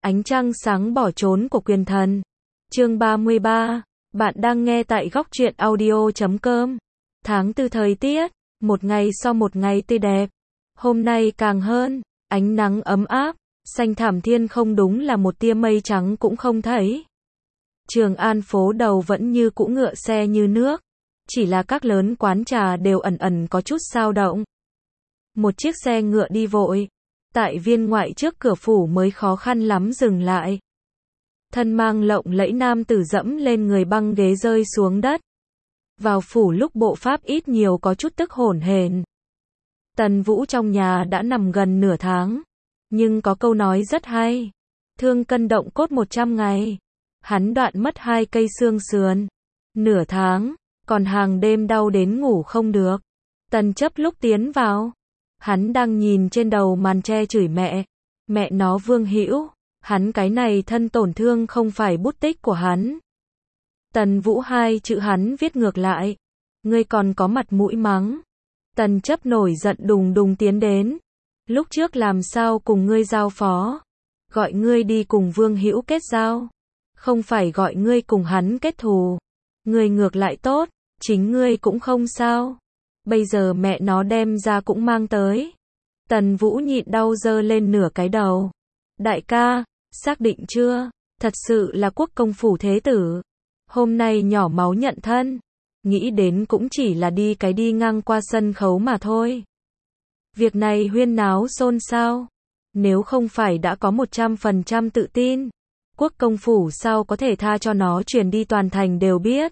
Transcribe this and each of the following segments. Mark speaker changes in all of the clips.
Speaker 1: Ánh trăng sáng bỏ trốn của quyền thần. Chương 33. Bạn đang nghe tại góc truyện audio.com. Tháng 4 thời tiết, một ngày sau một ngày tươi đẹp. Hôm nay càng hơn, ánh nắng ấm áp, xanh thẳm thiên không, đúng là một tia mây trắng cũng không thấy. Trường An phố đầu vẫn như cũ ngựa xe như nước, chỉ là các lớn quán trà đều ẩn ẩn có chút xao động. Một chiếc xe ngựa đi vội tại viên ngoại trước cửa phủ mới khó khăn lắm dừng lại. Thân mang lộng lẫy nam tử dẫm lên người, băng ghế rơi xuống đất. Vào phủ lúc bộ pháp ít nhiều có chút tức hổn hển. Tần Vũ trong nhà đã nằm gần nửa tháng, nhưng có câu nói rất hay: thương cân động cốt 100 ngày. Hắn đoạn mất 2 cây xương sườn nửa tháng, còn hàng đêm đau đến ngủ không được. Tần Chấp lúc tiến vào, hắn đang nhìn trên đầu màn tre chửi mẹ nó Vương Hữu, hắn cái này thân tổn thương không phải bút tích của hắn. Tần Vũ 2 chữ hắn viết ngược lại, ngươi còn có mặt mũi mắng. Tần Chấp nổi giận đùng đùng tiến đến, lúc trước làm sao cùng ngươi giao phó, gọi ngươi đi cùng Vương Hữu kết giao, không phải gọi ngươi cùng hắn kết thù. Ngươi ngược lại tốt, chính ngươi cũng không sao, bây giờ mẹ nó đem ra cũng mang tới. Tần Vũ nhịn đau giơ lên nửa cái đầu. Đại ca, xác định chưa? Thật sự là quốc công phủ thế tử. Hôm nay nhỏ máu nhận thân. Nghĩ đến cũng chỉ là đi ngang qua sân khấu mà thôi. Việc này huyên náo xôn xao. Nếu không phải đã có 100% tự tin, quốc công phủ sao có thể tha cho nó truyền đi toàn thành đều biết.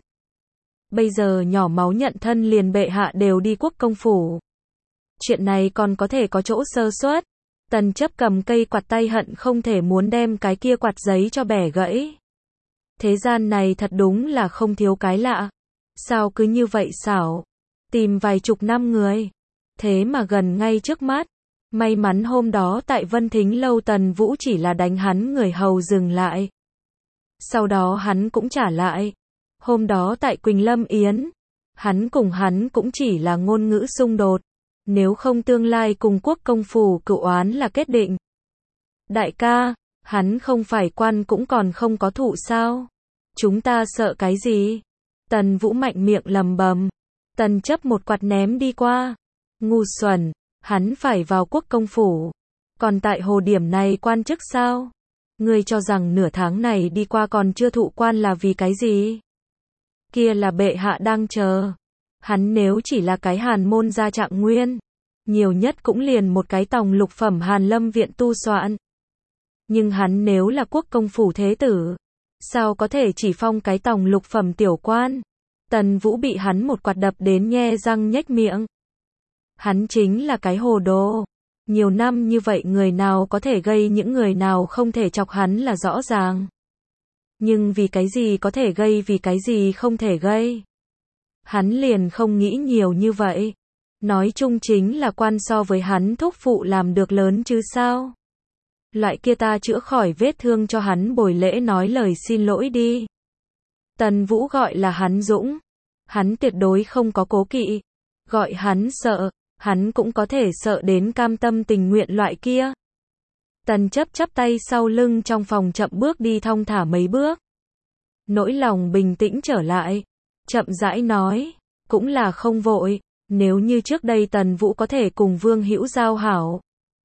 Speaker 1: Bây giờ nhỏ máu nhận thân liền bệ hạ đều đi quốc công phủ. Chuyện này còn có thể có chỗ sơ suất. Tần Chấp cầm cây quạt tay hận không thể muốn đem cái kia quạt giấy cho bẻ gãy. Thế gian này thật đúng là không thiếu cái lạ. Sao cứ như vậy xảo, tìm vài chục năm người, thế mà gần ngay trước mắt. May mắn hôm đó tại Vân Thính Lâu Tần Vũ chỉ là đánh hắn người hầu dừng lại. Sau đó hắn cũng trả lại. Hôm đó tại Quỳnh Lâm Yến, hắn cũng chỉ là ngôn ngữ xung đột. Nếu không tương lai cùng quốc công phủ cựu oán là kết định. Đại ca, hắn không phải quan cũng còn không có thụ sao? Chúng ta sợ cái gì? Tần Vũ mạnh miệng lầm bầm. Tần Chấp một quạt ném đi qua. Ngu xuẩn, hắn phải vào quốc công phủ. Còn tại hồ điểm này quan chức sao? Ngươi cho rằng nửa tháng này đi qua còn chưa thụ quan là vì cái gì? Kia là bệ hạ đang chờ. Hắn nếu chỉ là cái hàn môn gia trạng nguyên, nhiều nhất cũng liền một cái tòng lục phẩm Hàn Lâm viện tu soạn. Nhưng hắn nếu là quốc công phủ thế tử, sao có thể chỉ phong cái tòng lục phẩm tiểu quan? Tần Vũ bị hắn một quạt đập đến nhe răng nhếch miệng. Hắn chính là cái hồ đồ. Nhiều năm như vậy người nào có thể gây, những người nào không thể chọc hắn là rõ ràng. Nhưng vì cái gì có thể gây, vì cái gì không thể gây? Hắn liền không nghĩ nhiều như vậy. Nói chung chính là quan so với hắn thúc phụ làm được lớn chứ sao. Loại kia ta chữa khỏi vết thương cho hắn bồi lễ nói lời xin lỗi đi. Tần Vũ gọi là hắn Dũng. Hắn tuyệt đối không có cố kỵ. Gọi hắn sợ, hắn cũng có thể sợ đến cam tâm tình nguyện loại kia. Tần Chấp chắp tay sau lưng trong phòng chậm bước đi thong thả mấy bước. Nỗi lòng bình tĩnh trở lại. Chậm rãi nói, cũng là không vội. Nếu như trước đây Tần Vũ có thể cùng Vương Hữu giao hảo,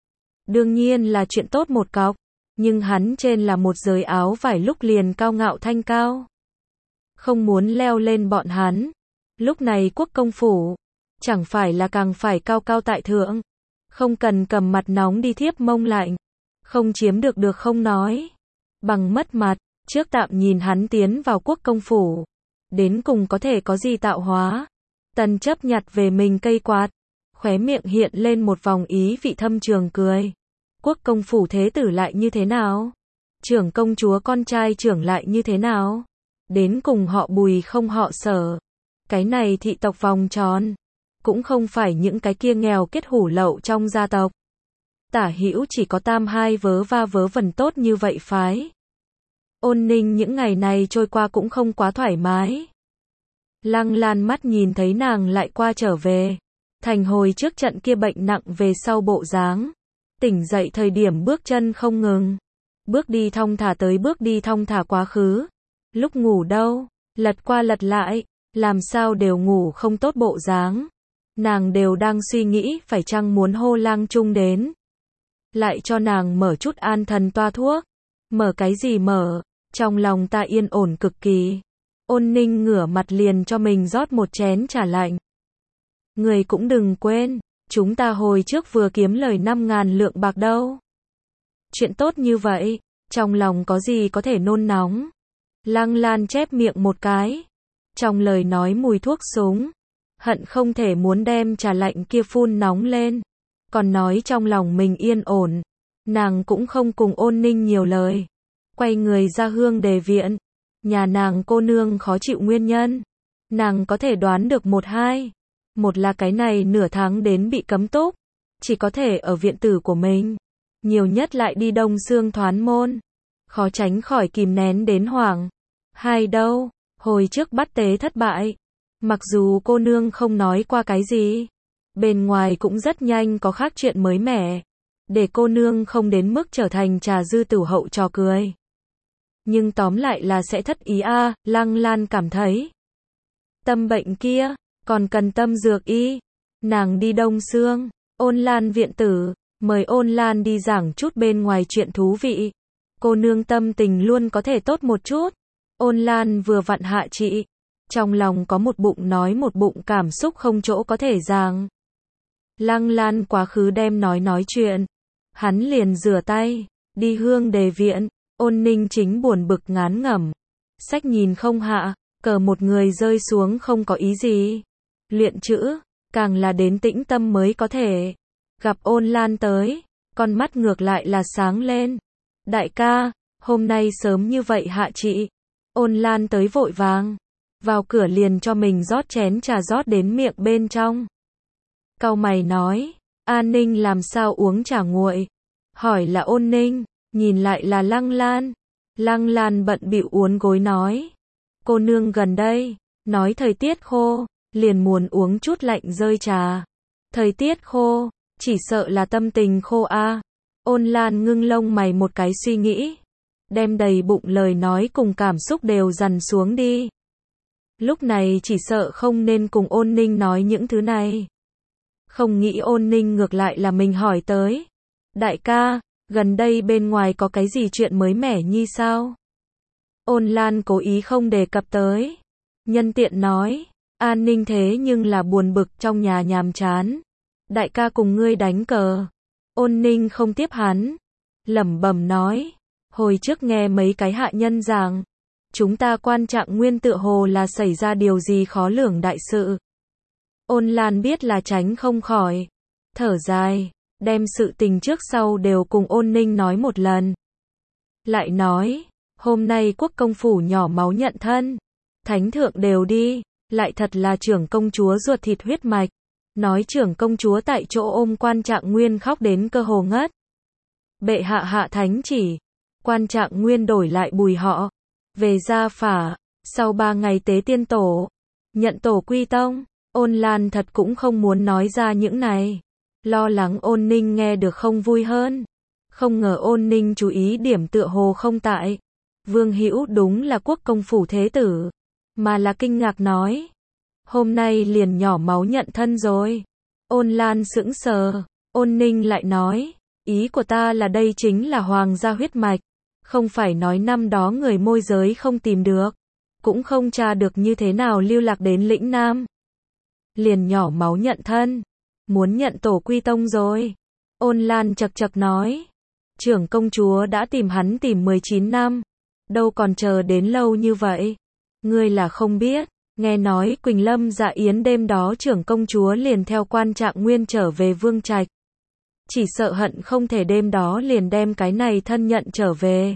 Speaker 1: đương nhiên là chuyện tốt một cọc. Nhưng hắn trên là một giới áo vải lúc liền cao ngạo thanh cao, không muốn leo lên bọn hắn. Lúc này quốc công phủ, chẳng phải là càng phải cao cao tại thượng. Không cần cầm mặt nóng đi thiếp mông lạnh. Không chiếm được không nói, bằng mất mặt. Trước tạm nhìn hắn tiến vào quốc công phủ, đến cùng có thể có gì tạo hóa. Tần Chấp nhặt về mình cây quạt, khóe miệng hiện lên một vòng ý vị thâm trường cười. Quốc công phủ thế tử lại như thế nào? Trưởng công chúa con trai trưởng lại như thế nào? Đến cùng họ Bùi không họ Sở. Cái này thị tộc vòng tròn, cũng không phải những cái kia nghèo kết hủ lậu trong gia tộc. Tả hữu chỉ có tam hai vớ va vớ vẩn tốt như vậy phái. Ôn Ninh những ngày này trôi qua cũng không quá thoải mái. Lăng Lan mắt nhìn thấy nàng lại qua trở về. Thành hồi trước trận kia bệnh nặng về sau bộ dáng. Tỉnh dậy thời điểm bước chân không ngừng. bước đi thong thả tới bước đi thong thả quá khứ. Lúc ngủ đâu, lật qua lật lại, làm sao đều ngủ không tốt bộ dáng. Nàng đều đang suy nghĩ phải chăng muốn hô Lang Trung đến. Lại cho nàng mở chút an thần toa thuốc. Mở cái gì mở, trong lòng ta yên ổn cực kỳ. Ôn Ninh ngửa mặt liền cho mình rót một chén trà lạnh. Người cũng đừng quên, chúng ta hồi trước vừa kiếm lời 5.000 lượng bạc đâu. Chuyện tốt như vậy, trong lòng có gì có thể nôn nóng. Lăng Lan chép miệng một cái. Trong lời nói mùi thuốc súng. Hận không thể muốn đem trà lạnh kia phun nóng lên. Còn nói trong lòng mình yên ổn. Nàng cũng không cùng Ôn Ninh nhiều lời. Quay người ra Hương Đề viện. Nhà nàng cô nương khó chịu nguyên nhân. Nàng có thể đoán được một hai. Một là cái này nửa tháng đến bị cấm túc. Chỉ có thể ở viện tử của mình. Nhiều nhất lại đi Đông Xương Thoán Môn. Khó tránh khỏi kìm nén đến hoảng. Hai đâu, hồi trước bắt tế thất bại. Mặc dù cô nương không nói qua cái gì. Bên ngoài cũng rất nhanh có khác chuyện mới mẻ. Để cô nương không đến mức trở thành trà dư tửu hậu trò cười. Nhưng tóm lại là sẽ thất ý a. Lăng Lan cảm thấy. Tâm bệnh kia, còn cần tâm dược y. Nàng đi Đông Xương, Ôn Lan viện tử, mời Ôn Lan đi giảng chút bên ngoài chuyện thú vị. Cô nương tâm tình luôn có thể tốt một chút. Ôn Lan vừa vặn hạ trị. Trong lòng có một bụng nói một bụng cảm xúc không chỗ có thể giảng. Lăng Lan quá khứ đem nói chuyện. Hắn liền rửa tay, đi Hương Đề viện. Ôn Ninh chính buồn bực ngán ngẩm. Sách nhìn không hạ, cờ một người rơi xuống không có ý gì. Luyện chữ, càng là đến tĩnh tâm mới có thể. Gặp Ôn Lan tới, con mắt ngược lại là sáng lên. Đại ca, hôm nay sớm như vậy hạ trị. Ôn Lan tới vội vàng. Vào cửa liền cho mình rót chén trà rót đến miệng bên trong. Cau mày nói, An Ninh làm sao uống trà nguội? Hỏi là Ôn Ninh, nhìn lại là Lăng Lan. Lăng Lan bận bịu uốn gối nói. Cô nương gần đây, nói thời tiết khô, liền muốn uống chút lạnh rơi trà. Thời tiết khô, chỉ sợ là tâm tình khô a. Ôn Lan ngưng lông mày một cái suy nghĩ. Đem đầy bụng lời nói cùng cảm xúc đều dằn xuống đi. Lúc này chỉ sợ không nên cùng Ôn Ninh nói những thứ này. Không nghĩ Ôn Ninh ngược lại là mình hỏi tới. Đại ca, gần đây bên ngoài có cái gì chuyện mới mẻ nhi sao? Ôn Lan cố ý không đề cập tới. Nhân tiện nói, An Ninh thế nhưng là buồn bực trong nhà nhàm chán. Đại ca cùng ngươi đánh cờ. Ôn Ninh không tiếp hắn. Lẩm bẩm nói, hồi trước nghe mấy cái hạ nhân giảng. Chúng ta Quan Trạng Nguyên tựa hồ là xảy ra điều gì khó lường đại sự. Ôn Lan biết là tránh không khỏi. Thở dài, đem sự tình trước sau đều cùng Ôn Ninh nói một lần. Lại nói, hôm nay quốc công phủ nhỏ máu nhận thân. Thánh thượng đều đi, lại thật là trưởng công chúa ruột thịt huyết mạch. Nói trưởng công chúa tại chỗ ôm Quan Trạng Nguyên khóc đến cơ hồ ngất. Bệ hạ hạ thánh chỉ, Quan Trạng Nguyên đổi lại bùi họ. Về gia phả, sau 3 ngày tế tiên tổ, nhận tổ quy tông. Ôn Lan thật cũng không muốn nói ra những này. Lo lắng Ôn Ninh nghe được không vui hơn. Không ngờ Ôn Ninh chú ý điểm tựa hồ không tại. Vương Hữu đúng là quốc công phủ thế tử. Mà là kinh ngạc nói. Hôm nay liền nhỏ máu nhận thân rồi. Ôn Lan sững sờ. Ôn Ninh lại nói. Ý của ta là đây chính là hoàng gia huyết mạch. Không phải nói năm đó người môi giới không tìm được. Cũng không tra được như thế nào lưu lạc đến lĩnh Nam. Liền nhỏ máu nhận thân. Muốn nhận tổ quy tông rồi. Ôn Lan chật chật nói. Trưởng công chúa đã tìm hắn tìm 19 năm. Đâu còn chờ đến lâu như vậy. Ngươi là không biết. Nghe nói Quỳnh Lâm dạ yến đêm đó trưởng công chúa liền theo Quan Trạng Nguyên trở về Vương Trạch. Chỉ sợ hận không thể đêm đó liền đem cái này thân nhận trở về.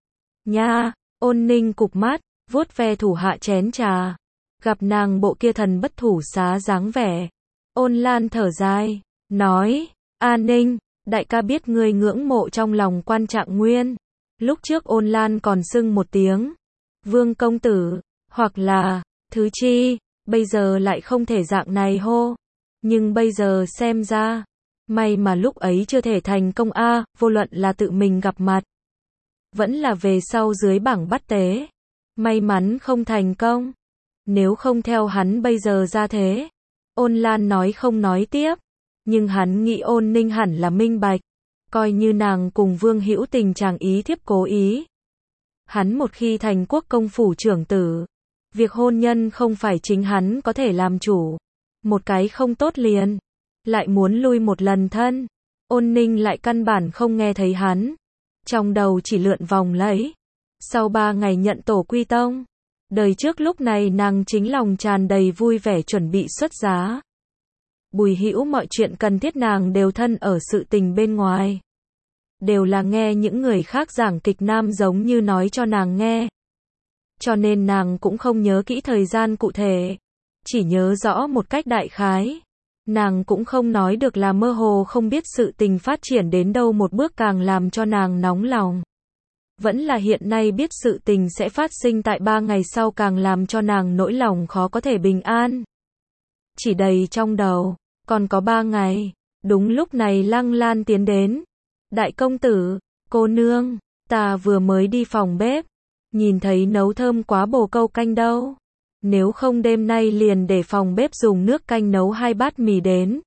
Speaker 1: Nha, Ôn Ninh cụp mắt, vuốt ve thủ hạ chén trà. Gặp nàng bộ kia thần bất thủ xá dáng vẻ. Ôn Lan thở dài, nói, An Ninh, đại ca biết ngươi ngưỡng mộ trong lòng Quan Trạng Nguyên. Lúc trước Ôn Lan còn xưng một tiếng. Vương công tử, hoặc là, thứ chi, bây giờ lại không thể dạng này hô. Nhưng bây giờ xem ra, may mà lúc ấy chưa thể thành công a, vô luận là tự mình gặp mặt. vẫn là về sau dưới bảng bắt tế. May mắn không thành công. Nếu không theo hắn bây giờ ra thế. Ôn Lan nói không nói tiếp. Nhưng hắn nghĩ Ôn Ninh hẳn là minh bạch. Coi như nàng cùng Vương Hữu Tình chàng ý thiếp cố ý. Hắn một khi thành quốc công phủ trưởng tử. Việc hôn nhân không phải chính hắn có thể làm chủ. Một cái không tốt liền. Lại muốn lui một lần thân. Ôn Ninh lại căn bản không nghe thấy hắn. Trong đầu chỉ lượn vòng lấy. Sau 3 ngày nhận tổ quy tông. Đời trước lúc này nàng chính lòng tràn đầy vui vẻ chuẩn bị xuất giá. Bùi Hữu mọi chuyện cần thiết nàng đều thân ở sự tình bên ngoài. Đều là nghe những người khác giảng kịch nam giống như nói cho nàng nghe. Cho nên nàng cũng không nhớ kỹ thời gian cụ thể. Chỉ nhớ rõ một cách đại khái. Nàng cũng không nói được là mơ hồ không biết sự tình phát triển đến đâu một bước càng làm cho nàng nóng lòng. Vẫn là hiện nay biết sự tình sẽ phát sinh tại 3 ngày sau càng làm cho nàng nỗi lòng khó có thể bình an. Chỉ đầy trong đầu, còn có 3 ngày. Đúng lúc này Lăng Lan tiến đến. Đại công tử, cô nương, ta vừa mới đi phòng bếp. Nhìn thấy nấu thơm quá bồ câu canh đâu. Nếu không đêm nay liền để phòng bếp dùng nước canh nấu 2 bát mì đến.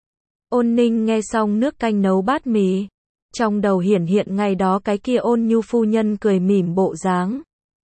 Speaker 1: Ôn Ninh nghe xong nước canh nấu bát mì. Trong đầu hiển hiện ngày đó cái kia Ôn Nhu phu nhân cười mỉm bộ dáng.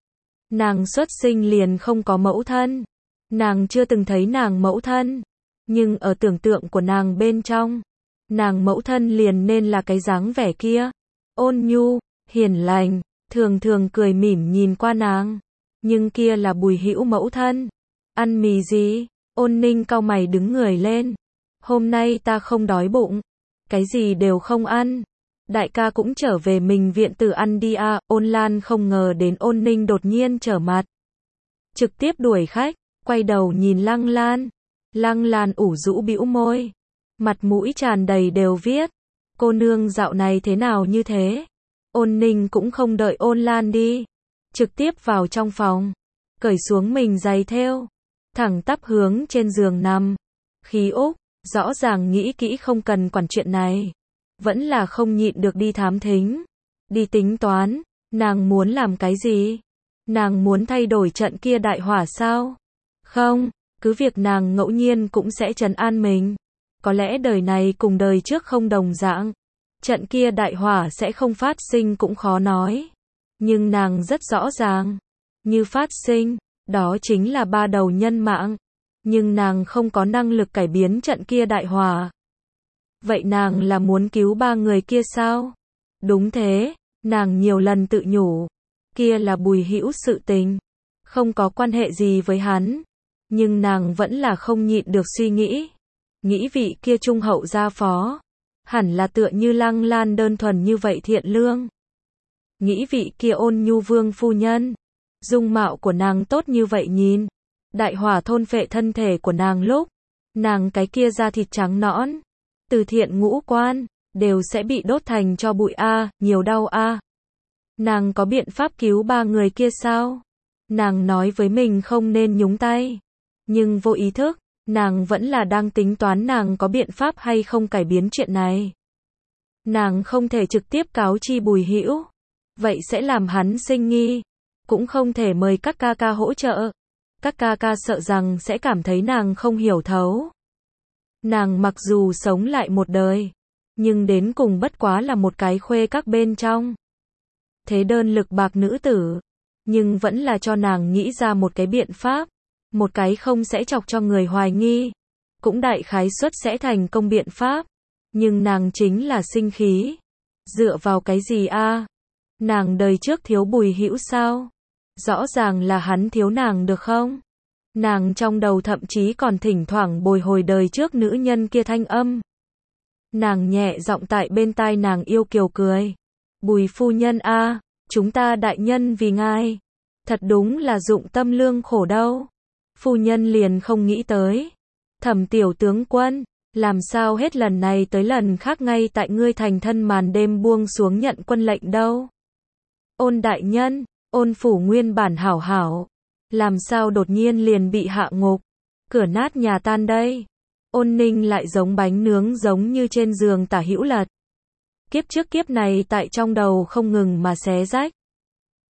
Speaker 1: Nàng xuất sinh liền không có mẫu thân. Nàng chưa từng thấy nàng mẫu thân. Nhưng ở tưởng tượng của nàng bên trong. Nàng mẫu thân liền nên là cái dáng vẻ kia. Ôn Nhu, hiền lành, thường thường cười mỉm nhìn qua nàng. Nhưng kia là Bùi Hữu mẫu thân. Ăn mì gì? Ôn Ninh cau mày đứng người lên. Hôm nay ta không đói bụng. Cái gì đều không ăn. Đại ca cũng trở về mình viện tử ăn đi à. Ôn Lan không ngờ đến Ôn Ninh đột nhiên trở mặt. Trực tiếp đuổi khách. Quay đầu nhìn Lăng Lan. Lăng Lan ủ rũ bĩu môi. Mặt mũi tràn đầy đều viết. Cô nương dạo này thế nào như thế? Ôn Ninh cũng không đợi Ôn Lan đi. Trực tiếp vào trong phòng. Cởi xuống mình giày thêu. Thẳng tắp hướng trên giường nằm. Khí Úc, rõ ràng nghĩ kỹ không cần quản chuyện này. Vẫn là không nhịn được đi thám thính. Đi tính toán. Nàng muốn làm cái gì? Nàng muốn thay đổi trận kia đại hỏa sao? Không, cứ việc nàng ngẫu nhiên cũng sẽ trấn an mình. Có lẽ đời này cùng đời trước không đồng dạng. Trận kia đại hỏa sẽ không phát sinh cũng khó nói. Nhưng nàng rất rõ ràng. Như phát sinh, đó chính là 3 đầu nhân mạng. Nhưng nàng không có năng lực cải biến trận kia đại hỏa. Vậy nàng là muốn cứu 3 người kia sao? Đúng thế, nàng nhiều lần tự nhủ. Kia là Bùi Hữu sự tình. Không có quan hệ gì với hắn. Nhưng nàng vẫn là không nhịn được suy nghĩ. Nghĩ vị kia trung hậu gia phó. Hẳn là tựa như Lăng Lan đơn thuần như vậy thiện lương. Nghĩ vị kia Ôn Nhu vương phu nhân. Dung mạo của nàng tốt như vậy nhìn. Đại hỏa thôn phệ thân thể của nàng lúc. Nàng cái kia da thịt trắng nõn. Từ thiện ngũ quan. Đều sẽ bị đốt thành cho bụi a, nhiều đau a. Nàng có biện pháp cứu 3 người kia sao? Nàng nói với mình không nên nhúng tay. Nhưng vô ý thức. Nàng vẫn là đang tính toán nàng có biện pháp hay không cải biến chuyện này. Nàng không thể trực tiếp cáo chi Bùi Hữu. Vậy sẽ làm hắn sinh nghi. Cũng không thể mời các ca ca hỗ trợ. Các ca ca sợ rằng sẽ cảm thấy nàng không hiểu thấu. Nàng mặc dù sống lại một đời. Nhưng đến cùng bất quá là một cái khuê các bên trong. Thế đơn lực bạc nữ tử. Nhưng vẫn là cho nàng nghĩ ra một cái biện pháp. Một cái không sẽ chọc cho người hoài nghi. Cũng đại khái suất sẽ thành công biện pháp. Nhưng nàng chính là sinh khí. Dựa vào cái gì a? Nàng đời trước thiếu Bùi Hữu sao? Rõ ràng là hắn thiếu nàng được không? Nàng trong đầu thậm chí còn thỉnh thoảng bồi hồi đời trước nữ nhân kia thanh âm. Nàng nhẹ giọng tại bên tai nàng yêu kiều cười. Bùi phu nhân a, chúng ta đại nhân vì ngài. Thật đúng là dụng tâm lương khổ đâu. Phu nhân liền không nghĩ tới. Thẩm tiểu tướng quân, làm sao hết lần này tới lần khác ngay tại ngươi thành thân màn đêm buông xuống nhận quân lệnh đâu. Ôn đại nhân, Ôn phủ nguyên bản hảo hảo. Làm sao đột nhiên liền bị hạ ngục. Cửa nát nhà tan đây. Ôn Ninh lại giống bánh nướng giống như trên giường tả hữu lật. Kiếp trước kiếp này tại trong đầu không ngừng mà xé rách.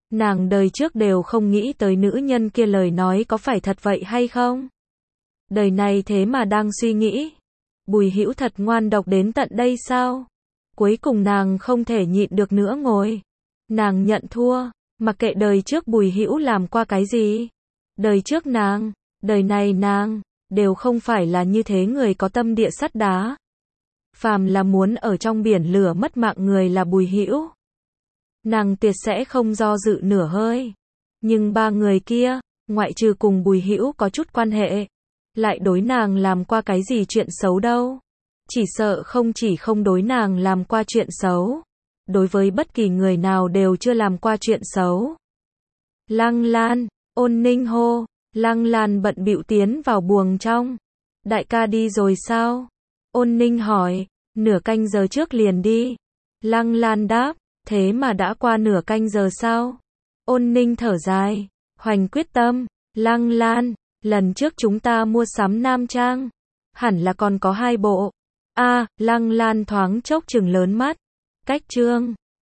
Speaker 1: Nàng đời trước đều không nghĩ tới nữ nhân kia lời nói có phải thật vậy hay không. Đời này thế mà đang suy nghĩ. Bùi Hữu thật ngoan độc đến tận đây sao? Cuối cùng nàng không thể nhịn được nữa ngồi. Nàng nhận thua, mặc kệ đời trước Bùi Hữu làm qua cái gì. Đời trước nàng, đời này nàng, đều không phải là như thế người có tâm địa sắt đá. Phàm là muốn ở trong biển lửa mất mạng người là Bùi Hữu. Nàng tuyệt sẽ không do dự nửa hơi. Nhưng ba người kia, ngoại trừ cùng Bùi Hữu có chút quan hệ, lại đối nàng làm qua cái gì chuyện xấu đâu. Chỉ sợ không đối nàng làm qua chuyện xấu. Đối với bất kỳ người nào đều chưa làm qua chuyện xấu. Lăng Lan, Ôn Ninh hô. Lăng Lan bận bịu tiến vào buồng trong. Đại ca đi rồi sao? Ôn Ninh hỏi. Nửa canh giờ trước liền đi. Lăng Lan đáp. Thế mà đã qua nửa canh giờ sao? Ôn Ninh thở dài. Hoành quyết tâm. Lăng Lan, lần trước chúng ta mua sắm nam trang. Hẳn là còn có 2 bộ. Lăng Lan thoáng chốc trừng lớn mắt. Cách trương.